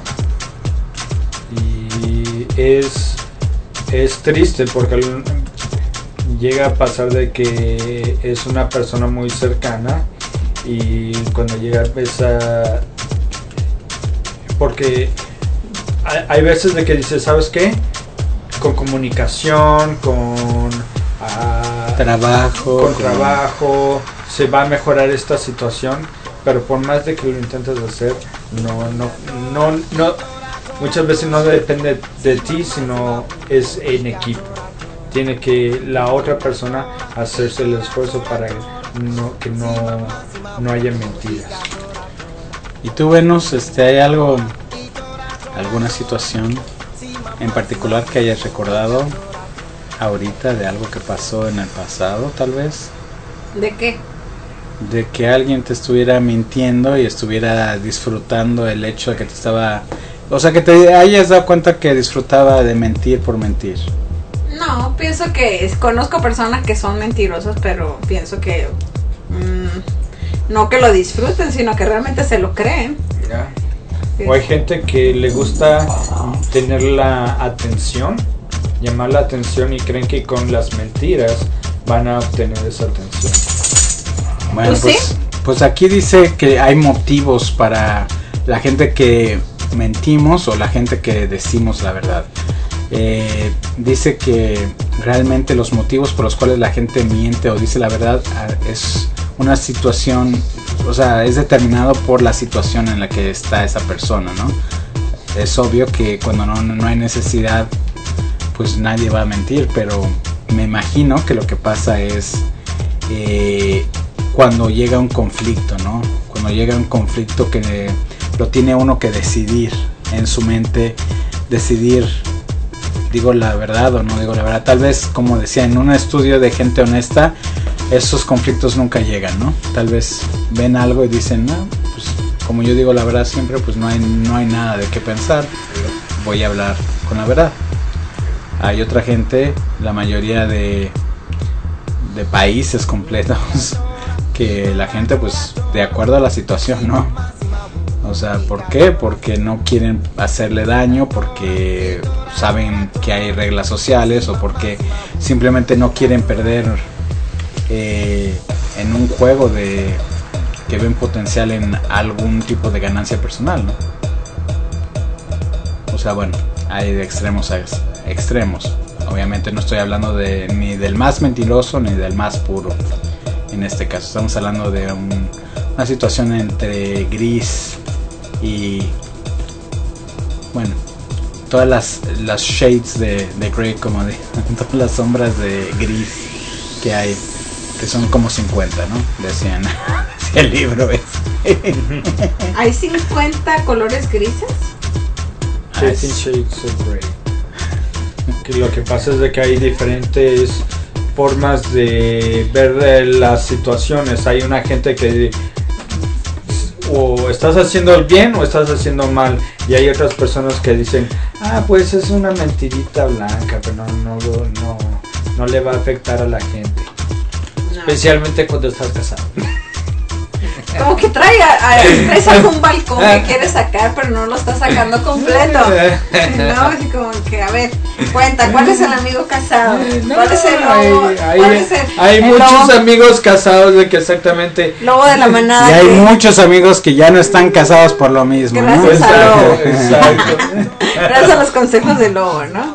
Y es triste porque llega a pasar de que es una persona muy cercana y cuando llega esa... Porque hay veces de que dices, ¿sabes qué? Con comunicación, con trabajo, se va a mejorar esta situación, pero por más de que lo intentes hacer, no, muchas veces no depende de ti, sino es en equipo. Tiene que la otra persona hacerse el esfuerzo para que no haya mentiras. ¿Y tú, Venus, hay alguna situación en particular que hayas recordado ahorita de algo que pasó en el pasado, tal vez? ¿De qué? De que alguien te estuviera mintiendo y estuviera disfrutando el hecho de que te estaba... O sea, que te hayas dado cuenta que disfrutaba de mentir por mentir. No, pienso que conozco personas que son mentirosas, pero pienso que no que lo disfruten, sino que realmente se lo creen. ¿Ya? O hay gente que le gusta tener la atención, llamar la atención y creen que con las mentiras van a obtener esa atención. Bueno, pues aquí dice que hay motivos para la gente que mentimos o la gente que decimos la verdad. Dice que realmente los motivos por los cuales la gente miente o dice la verdad es una situación, o sea, es determinado por la situación en la que está esa persona, ¿no? Es obvio que cuando no hay necesidad, pues nadie va a mentir, pero me imagino que lo que pasa es cuando llega un conflicto, ¿no? Cuando llega un conflicto que lo tiene uno que decidir en su mente, decidir, digo la verdad o no digo la verdad. Tal vez, como decía, en un estudio de gente honesta, esos conflictos nunca llegan, ¿no? Tal vez ven algo y dicen, no, pues como yo digo la verdad siempre, pues no hay nada de qué pensar, voy a hablar con la verdad. Hay otra gente, la mayoría de países completos, que la gente, pues de acuerdo a la situación, ¿no? O sea, ¿por qué? Porque no quieren hacerle daño, porque saben que hay reglas sociales, o porque simplemente no quieren perder en un juego que ven potencial en algún tipo de ganancia personal, ¿no? O sea, bueno, hay de extremos a extremos. Obviamente no estoy hablando ni del más mentiroso ni del más puro. En este caso estamos hablando de una situación entre gris y, bueno, todas las shades de gray, como de todas las sombras de gris que hay, que son como 50, ¿no? Decía el libro ese. ¿Hay 50 colores grises? 50 Shades of Grey. Que lo que pasa es de que hay diferentes formas de ver las situaciones. Hay una gente que o estás haciendo el bien o estás haciendo mal, y hay otras personas que dicen, pues es una mentirita blanca, pero no le va a afectar a la gente, especialmente cuando estás casado. Como que trae expresas un balcón que quiere sacar, pero no lo está sacando completo. No, así como que, a ver, cuenta, ¿cuál es el amigo casado? ¿Cuál es el lobo? Hay muchos amigos casados de que exactamente lobo de la manada. Y hay muchos amigos que ya no están casados por lo mismo, gracias, ¿no? a lobo. Exacto. Gracias a los consejos del lobo, ¿no?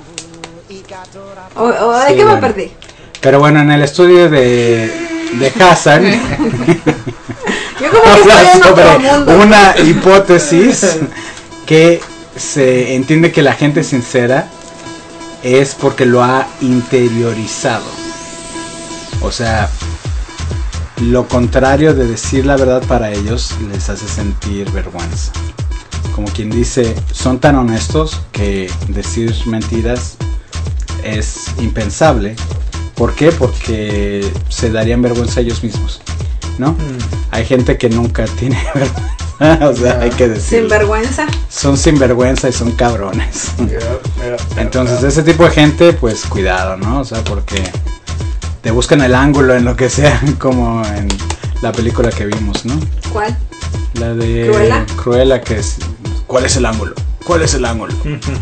¿O de qué me perdí? Pero bueno, en el estudio de Hazard Yo como que estoy en otro mundo. Una hipótesis que se entiende que la gente sincera es porque lo ha interiorizado. O sea, lo contrario de decir la verdad para ellos les hace sentir vergüenza. Como quien dice, son tan honestos que decir mentiras es impensable. ¿Por qué? Porque se darían vergüenza a ellos mismos, ¿no? Hay gente que nunca tiene vergüenza, o sea, hay que decir. Sinvergüenza. Son sinvergüenza y son cabrones. Entonces, ese tipo de gente, pues cuidado, ¿no? O sea, porque te buscan el ángulo en lo que sea, como en la película que vimos, ¿no? ¿Cuál? La de Cruella, que es ¿cuál es el ángulo? ¿Cuál es el ángulo?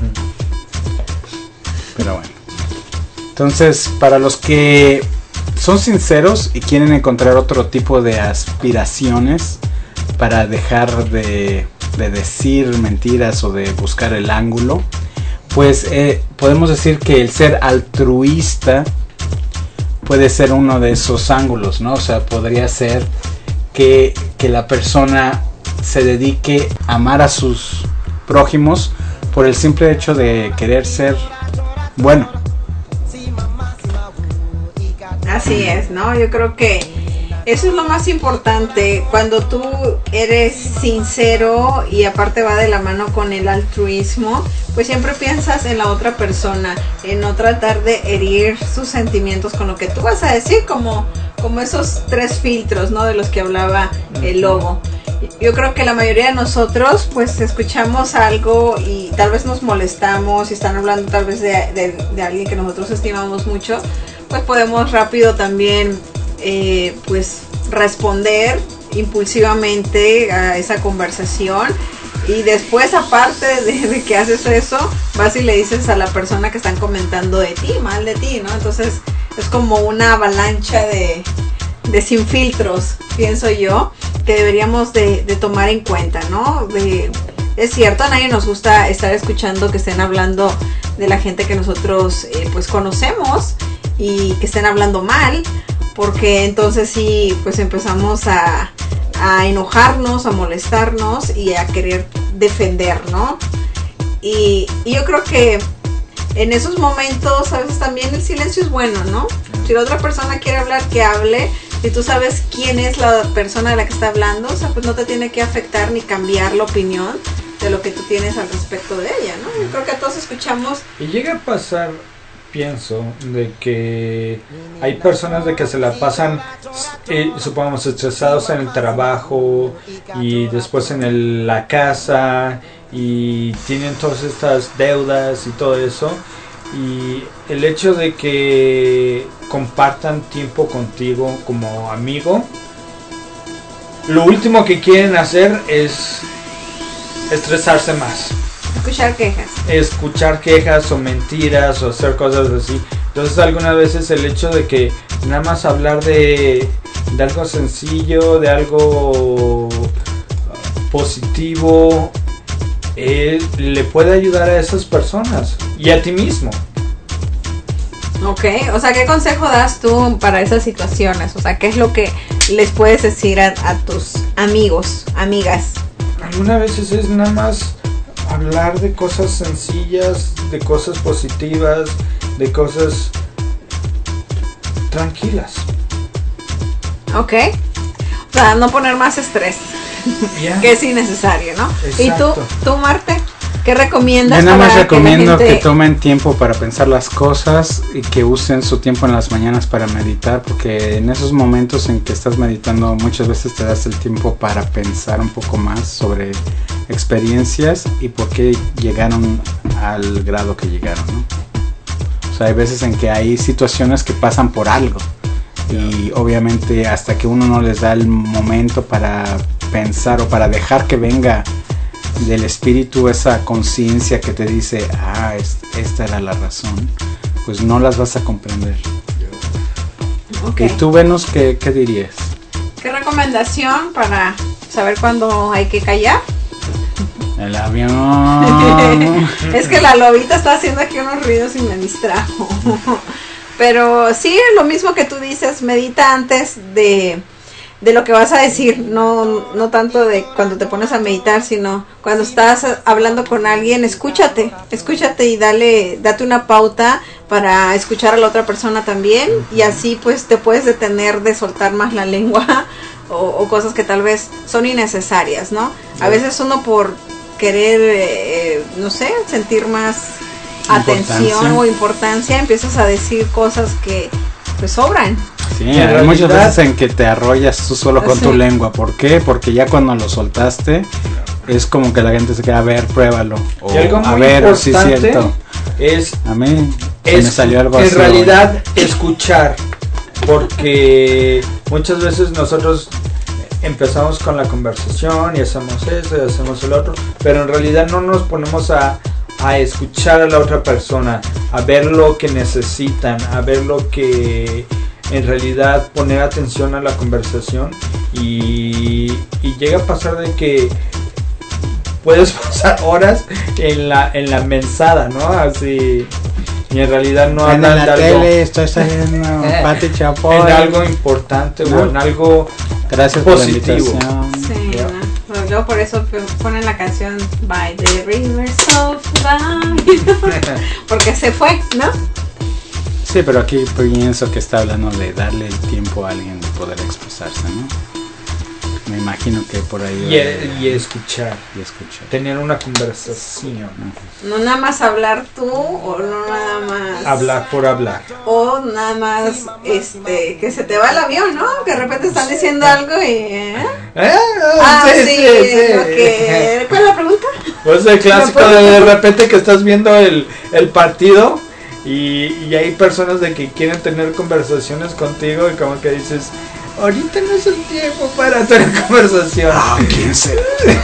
Pero bueno. Entonces, para los que son sinceros y quieren encontrar otro tipo de aspiraciones para dejar de decir mentiras o de buscar el ángulo, pues podemos decir que el ser altruista puede ser uno de esos ángulos, ¿no? O sea, podría ser que la persona se dedique a amar a sus prójimos por el simple hecho de querer ser bueno. Así es, ¿no? Yo creo que eso es lo más importante. Cuando tú eres sincero y aparte va de la mano con el altruismo, pues siempre piensas en la otra persona, en no tratar de herir sus sentimientos con lo que tú vas a decir, como esos 3 filtros, ¿no? De los que hablaba el lobo. Yo creo que la mayoría de nosotros pues escuchamos algo y tal vez nos molestamos y están hablando tal vez de alguien que nosotros estimamos mucho, pues podemos rápido también pues responder impulsivamente a esa conversación. Y después, aparte de que haces eso, vas y le dices a la persona que están comentando de ti, mal de ti, ¿no? Entonces es como una avalancha de sin filtros, pienso yo, que deberíamos de tomar en cuenta, ¿no? Es cierto, a nadie nos gusta estar escuchando que estén hablando de la gente que nosotros pues conocemos y que estén hablando mal, porque entonces sí, pues empezamos a enojarnos, a molestarnos y a querer defender, ¿no? Y yo creo que en esos momentos a veces también el silencio es bueno, ¿no? Si la otra persona quiere hablar, que hable. Si tú sabes quién es la persona de la que está hablando, o sea, pues no te tiene que afectar ni cambiar la opinión de lo que tú tienes al respecto de ella, ¿no? Yo creo que todos escuchamos. Y llega a pasar, pienso, de que hay personas de que se la pasan, supongamos, estresados en el trabajo y después en la casa y tienen todas estas deudas y todo eso, y el hecho de que compartan tiempo contigo como amigo, lo último que quieren hacer es estresarse más. Escuchar quejas o mentiras o hacer cosas así. Entonces algunas veces el hecho de que nada más hablar de algo sencillo, de algo positivo, le puede ayudar a esas personas y a ti mismo. Ok, o sea, ¿qué consejo das tú para esas situaciones? O sea, ¿qué es lo que les puedes decir a tus amigos, amigas? Algunas veces es nada más hablar de cosas sencillas, de cosas positivas, de cosas tranquilas. Ok, o sea, no poner más estrés, que es innecesario, ¿no? Exacto. ¿Y tú, Marte? ¿Qué recomiendas? Yo nada más recomiendo que tomen tiempo para pensar las cosas y que usen su tiempo en las mañanas para meditar, porque en esos momentos en que estás meditando muchas veces te das el tiempo para pensar un poco más sobre experiencias y por qué llegaron al grado que llegaron, ¿no? O sea, hay veces en que hay situaciones que pasan por algo y obviamente hasta que uno no les da el momento para pensar o para dejar que venga del espíritu esa conciencia que te dice, esta era la razón, pues no las vas a comprender. Okay. ¿Y tú, Venus, qué dirías? ¿Qué recomendación para saber cuándo hay que callar? El avión. Es que la lobita está haciendo aquí unos ruidos y me distrajo. Pero sí, lo mismo que tú dices, medita antes de de lo que vas a decir, no tanto de cuando te pones a meditar, sino cuando estás hablando con alguien, escúchate y date una pauta para escuchar a la otra persona también, y así pues te puedes detener de soltar más la lengua o cosas que tal vez son innecesarias, ¿no? A veces uno por querer, no sé, sentir más atención o importancia, empiezas a decir cosas que pues sobran. Sí, hay muchas veces en que te arrollas tú solo con tu lengua. ¿Por qué? Porque ya cuando lo soltaste es como que la gente se queda, a ver, pruébalo. O, y algo muy a ver si es importante cierto. Es, a mí es me salió algo en así realidad hoy. Escuchar, porque muchas veces nosotros empezamos con la conversación y hacemos eso y hacemos el otro, pero en realidad no nos ponemos a escuchar a la otra persona, a ver lo que necesitan, a ver lo que en realidad poner atención a la conversación, y llega a pasar de que puedes pasar horas en la mensada, ¿no? Así, y en realidad no hablan en la de tele algo, estoy saliendo Pati Chapoy, en algo importante, ¿no? O en algo gracias positivo. Por la invitación. Sí, ¿no? Luego por eso ponen la canción By the Rivers of Life, porque se fue, ¿no? Sí, pero aquí pienso que está hablando de darle el tiempo a alguien de poder expresarse, ¿no? Me imagino que por ahí... Y escuchar. Tener una conversación. No nada más hablar tú, o no nada más... Hablar por hablar. O nada más, que se te va el avión, ¿no? Que de repente están diciendo algo y... sí. Okay. ¿Cuál es la pregunta? Pues el clásico de repente que estás viendo el partido y hay personas de que quieren tener conversaciones contigo y como que dices, ahorita no es el tiempo para tener conversación. ¿Quién será?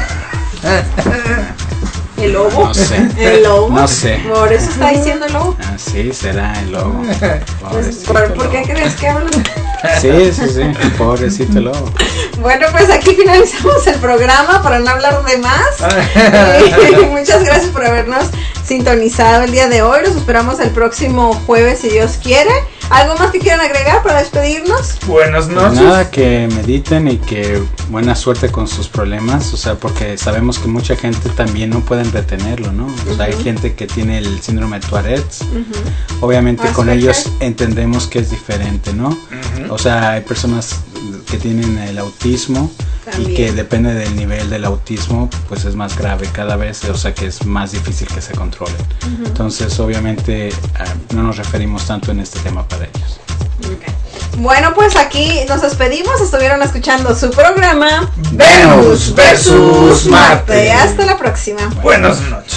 ¿El lobo? No sé. ¿El lobo? No sé. Por eso está diciendo el lobo. Sí, será el lobo. Pues, ¿por qué crees que hablan? Sí, pobrecito lobo. Bueno, pues aquí finalizamos el programa para no hablar de más. Muchas gracias por habernos sintonizado el día de hoy. Los esperamos el próximo jueves si Dios quiere. ¿Algo más que quieran agregar para despedirnos? Buenas noches. Pues nada, que mediten y que buena suerte con sus problemas, o sea, porque sabemos que mucha gente también no pueden retenerlo, ¿no? O sea, hay gente que tiene el síndrome de Tourette. Obviamente con ellos entendemos que es diferente, ¿no? O sea, hay personas que tienen el autismo también, y que depende del nivel del autismo, pues es más grave cada vez, o sea que es más difícil que se controle. Entonces, obviamente, no nos referimos tanto en este tema para ellos. Okay. Bueno, pues aquí nos despedimos. Estuvieron escuchando su programa Venus versus Marte. Hasta la próxima. Buenas noches.